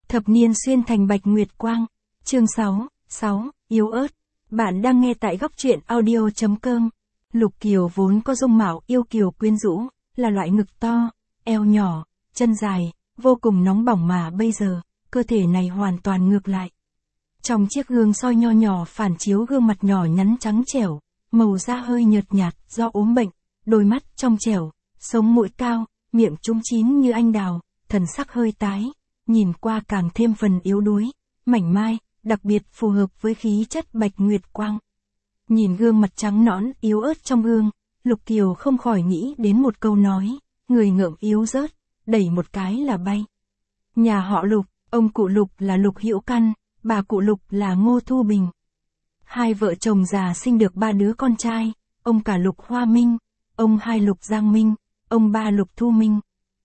Thập niên xuyên thành bạch nguyệt quang. Chương 6, yếu ớt. Bạn đang nghe tại góc truyện audio.com. Lục Kiều vốn có dung mạo yêu kiều quyến rũ, là loại ngực to, eo nhỏ, chân dài, vô cùng nóng bỏng mà bây giờ, cơ thể này hoàn toàn ngược lại. Trong chiếc gương soi nho nhỏ phản chiếu gương mặt nhỏ nhắn trắng trẻo, màu da hơi nhợt nhạt do ốm bệnh, đôi mắt trong trẻo, sống mũi cao, miệng trúng chín như anh đào, thần sắc hơi tái, nhìn qua càng thêm phần yếu đuối, mảnh mai, đặc biệt phù hợp với khí chất bạch nguyệt quang. Nhìn gương mặt trắng nõn yếu ớt trong gương, Lục Kiều không khỏi nghĩ đến một câu nói, người ngợm yếu rớt, đẩy một cái là bay. Nhà họ Lục, ông cụ Lục là Lục Hữu Căn, bà cụ Lục là Ngô Thu Bình. Hai vợ chồng già sinh được 3 đứa con trai, ông cả Lục Hoa Minh, ông hai Lục Giang Minh, ông ba Lục Thu Minh.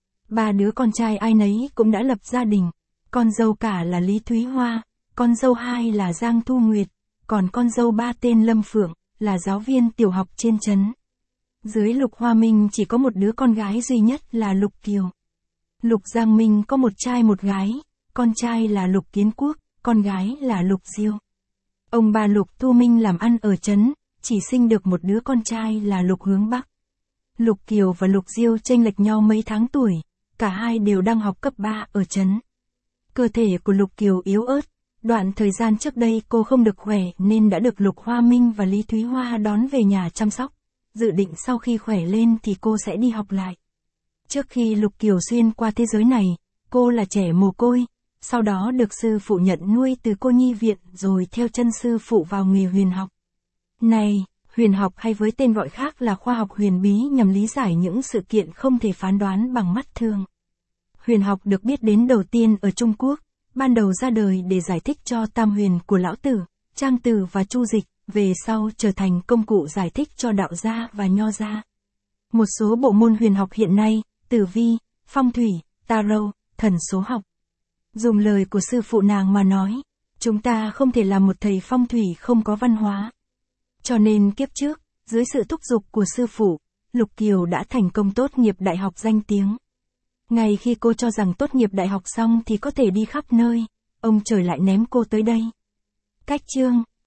3 đứa con trai ai nấy cũng đã lập gia đình, con dâu cả là Lý Thúy Hoa, con dâu hai là Giang Thu Nguyệt, còn con dâu ba tên Lâm Phượng, là giáo viên tiểu học trên trấn. Dưới Lục Hoa Minh chỉ có một đứa con gái duy nhất là Lục Kiều. Lục Giang Minh có một trai một gái, con trai là Lục Kiến Quốc, con gái là Lục Diêu. Ông bà Lục Thu Minh làm ăn ở trấn, chỉ sinh được một đứa con trai là Lục Hướng Bắc. Lục Kiều và Lục Diêu chênh lệch nhau mấy tháng tuổi, cả hai đều đang học cấp 3 ở trấn. Cơ thể của Lục Kiều yếu ớt, đoạn thời gian trước đây cô không được khỏe nên đã được Lục Hoa Minh và Lý Thúy Hoa đón về nhà chăm sóc, dự định sau khi khỏe lên thì cô sẽ đi học lại. Trước khi Lục Kiều xuyên qua thế giới này, cô là trẻ mồ côi, sau đó được sư phụ nhận nuôi từ cô nhi viện rồi theo chân sư phụ vào nghề huyền học. Này, huyền học hay với tên gọi khác là khoa học huyền bí nhằm lý giải những sự kiện không thể phán đoán bằng mắt thường. Huyền học được biết đến đầu tiên ở Trung Quốc, ban đầu ra đời để giải thích cho tam huyền của Lão Tử, Trang Tử và Chu Dịch, về sau trở thành công cụ giải thích cho đạo gia và nho gia. Một số bộ môn huyền học hiện nay, tử vi, phong thủy, tarot, thần số học. Dùng lời của sư phụ nàng mà nói, chúng ta không thể làm một thầy phong thủy không có văn hóa. Cho nên kiếp trước, dưới sự thúc giục của sư phụ, Lục Kiều đã thành công tốt nghiệp đại học danh tiếng. Ngay khi cô cho rằng tốt nghiệp đại học xong thì có thể đi khắp nơi, ông trời lại ném cô tới đây. Cách chương